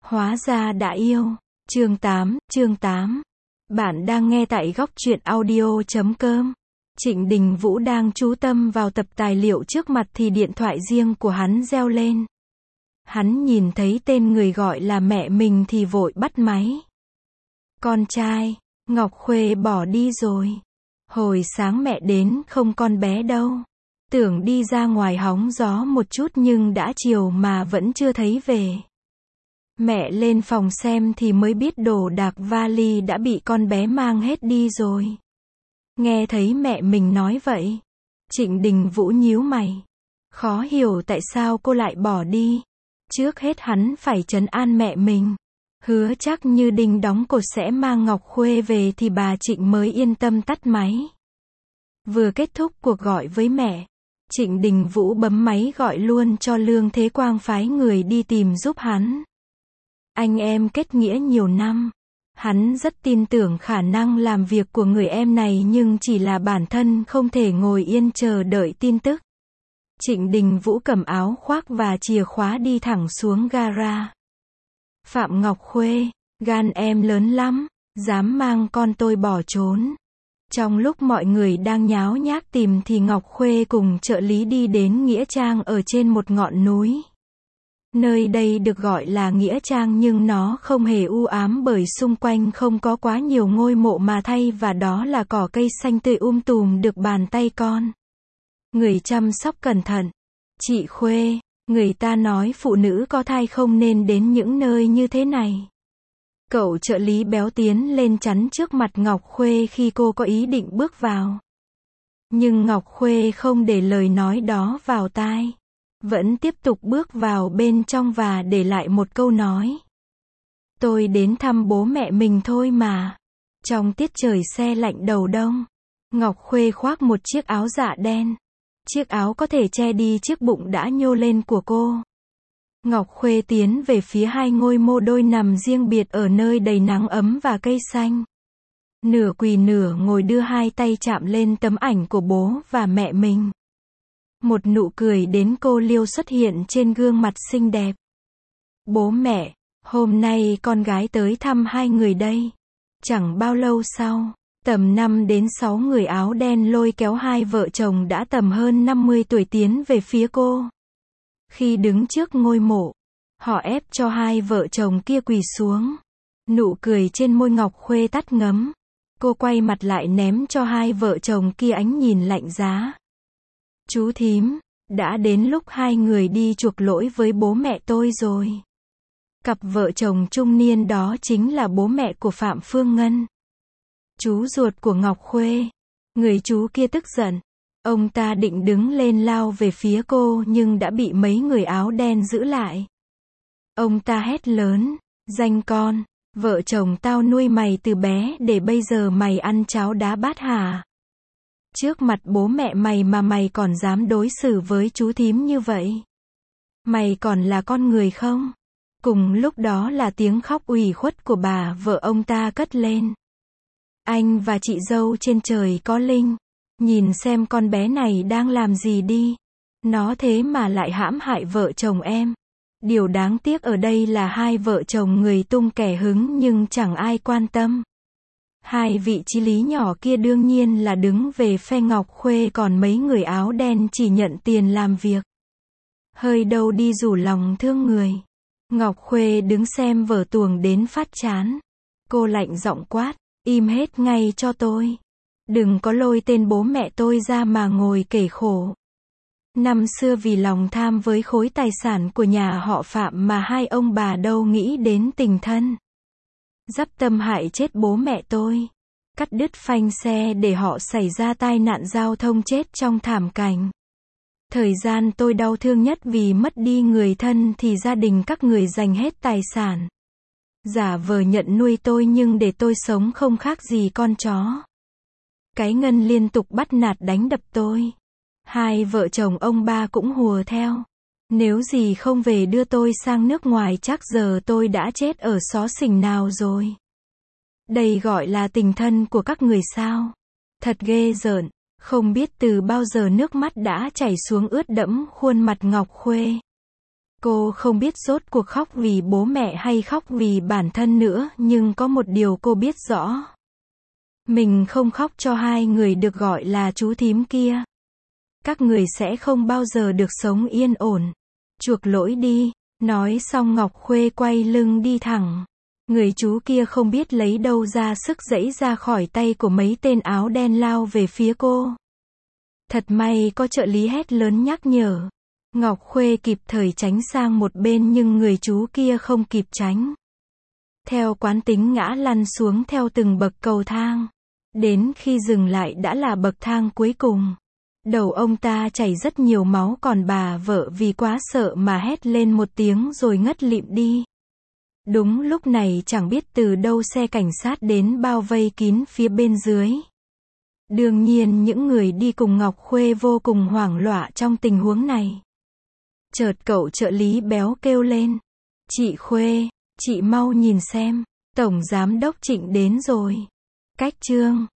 Hóa ra đã yêu. Chương 8. Bạn đang nghe tại góc truyện audio.com. Trịnh Đình Vũ đang chú tâm vào tập tài liệu trước mặt thì điện thoại riêng của hắn reo lên. Hắn nhìn thấy tên người gọi là mẹ mình thì vội bắt máy. Con trai, Ngọc Khuê bỏ đi rồi. Hồi sáng mẹ đến không con bé đâu. Tưởng đi ra ngoài hóng gió một chút nhưng đã chiều mà vẫn chưa thấy về. Mẹ lên phòng xem thì mới biết đồ đạc vali đã bị con bé mang hết đi rồi. Nghe thấy mẹ mình nói vậy, Trịnh Đình Vũ nhíu mày. Khó hiểu tại sao cô lại bỏ đi. Trước hết hắn phải trấn an mẹ mình. Hứa chắc như đinh đóng cột sẽ mang Ngọc Khuê về thì bà Trịnh mới yên tâm tắt máy. Vừa kết thúc cuộc gọi với mẹ, Trịnh Đình Vũ bấm máy gọi luôn cho Lương Thế Quang phái người đi tìm giúp hắn. Anh em kết nghĩa nhiều năm. Hắn rất tin tưởng khả năng làm việc của người em này nhưng chỉ là bản thân không thể ngồi yên chờ đợi tin tức. Trịnh Đình Vũ cầm áo khoác và chìa khóa đi thẳng xuống gara. Phạm Ngọc Khuê, gan em lớn lắm, dám mang con tôi bỏ trốn. Trong lúc mọi người đang nháo nhác tìm thì Ngọc Khuê cùng trợ lý đi đến nghĩa trang ở trên một ngọn núi. Nơi đây được gọi là nghĩa trang nhưng nó không hề u ám bởi xung quanh không có quá nhiều ngôi mộ mà thay và đó là cỏ cây xanh tươi tùm được bàn tay con người chăm sóc cẩn thận. Chị Khuê, người ta nói phụ nữ có thai không nên đến những nơi như thế này. Cậu trợ lý béo tiến lên chắn trước mặt Ngọc Khuê khi cô có ý định bước vào. Nhưng Ngọc Khuê không để lời nói đó vào tai. Vẫn tiếp tục bước vào bên trong và để lại một câu nói. Tôi đến thăm bố mẹ mình thôi mà. Trong tiết trời se lạnh đầu đông, Ngọc Khuê khoác một chiếc áo dạ đen. Chiếc áo có thể che đi chiếc bụng đã nhô lên của cô. Ngọc Khuê tiến về phía hai ngôi mộ đôi nằm riêng biệt ở nơi đầy nắng ấm và cây xanh. Nửa quỳ nửa ngồi đưa hai tay chạm lên tấm ảnh của bố và mẹ mình. Một nụ cười đến cô liêu xuất hiện trên gương mặt xinh đẹp. Bố mẹ, hôm nay con gái tới thăm hai người đây. Chẳng bao lâu sau, tầm 5 đến 6 người áo đen lôi kéo hai vợ chồng đã tầm hơn 50 tuổi tiến về phía cô. Khi đứng trước ngôi mộ, họ ép cho hai vợ chồng kia quỳ xuống. Nụ cười trên môi Ngọc Khuê tắt ngấm. Cô quay mặt lại ném cho hai vợ chồng kia ánh nhìn lạnh giá. Chú thím, đã đến lúc hai người đi chuộc lỗi với bố mẹ tôi rồi. Cặp vợ chồng trung niên đó chính là bố mẹ của Phạm Phương Ngân, chú ruột của Ngọc Khuê. Người chú kia tức giận. Ông ta định đứng lên lao về phía cô nhưng đã bị mấy người áo đen giữ lại. Ông ta hét lớn, danh con, vợ chồng tao nuôi mày từ bé để bây giờ mày ăn cháo đá bát hả? Trước mặt bố mẹ mày mà mày còn dám đối xử với chú thím như vậy? Mày còn là con người không? Cùng lúc đó là tiếng khóc ủy khuất của bà vợ ông ta cất lên. Anh và chị dâu trên trời có linh. Nhìn xem con bé này đang làm gì đi. Nó thế mà lại hãm hại vợ chồng em. Điều đáng tiếc ở đây là hai vợ chồng người tung kẻ hứng nhưng chẳng ai quan tâm. Hai vị chí lý nhỏ kia đương nhiên là đứng về phe Ngọc Khuê còn mấy người áo đen chỉ nhận tiền làm việc. Hơi đâu đi rủ lòng thương người. Ngọc Khuê đứng xem vở tuồng đến phát chán. Cô lạnh giọng quát, im hết ngay cho tôi. Đừng có lôi tên bố mẹ tôi ra mà ngồi kể khổ. Năm xưa vì lòng tham với khối tài sản của nhà họ Phạm mà hai ông bà đâu nghĩ đến tình thân. Dắp tâm hại chết bố mẹ tôi. Cắt đứt phanh xe để họ xảy ra tai nạn giao thông chết trong thảm cảnh. Thời gian tôi đau thương nhất vì mất đi người thân thì gia đình các người dành hết tài sản. Giả vờ nhận nuôi tôi nhưng để tôi sống không khác gì con chó. Cái Ngân liên tục bắt nạt đánh đập tôi. Hai vợ chồng ông ba cũng hùa theo. Nếu gì không về đưa tôi sang nước ngoài chắc giờ tôi đã chết ở xó xỉnh nào rồi. Đây gọi là tình thân của các người sao? Thật ghê rợn. Không biết từ bao giờ nước mắt đã chảy xuống ướt đẫm khuôn mặt Ngọc Khuê. Cô không biết rốt cuộc khóc vì bố mẹ hay khóc vì bản thân nữa, nhưng có một điều cô biết rõ. Mình không khóc cho hai người được gọi là chú thím kia. Các người sẽ không bao giờ được sống yên ổn. Chuộc lỗi đi. Nói xong Ngọc Khuê quay lưng đi thẳng. Người chú kia không biết lấy đâu ra sức giãy ra khỏi tay của mấy tên áo đen lao về phía cô. Thật may có trợ lý hét lớn nhắc nhở. Ngọc Khuê kịp thời tránh sang một bên nhưng người chú kia không kịp tránh. Theo quán tính ngã lăn xuống theo từng bậc cầu thang. Đến khi dừng lại đã là bậc thang cuối cùng. Đầu ông ta chảy rất nhiều máu, còn bà vợ vì quá sợ mà hét lên một tiếng rồi ngất lịm đi. Đúng lúc này chẳng biết từ đâu xe cảnh sát đến bao vây kín phía bên dưới. Đương nhiên những người đi cùng Ngọc Khuê vô cùng hoảng loạn trong tình huống này. Chợt cậu trợ lý béo kêu lên. Chị Khuê, chị mau nhìn xem, Tổng Giám đốc Trịnh đến rồi. Cách chương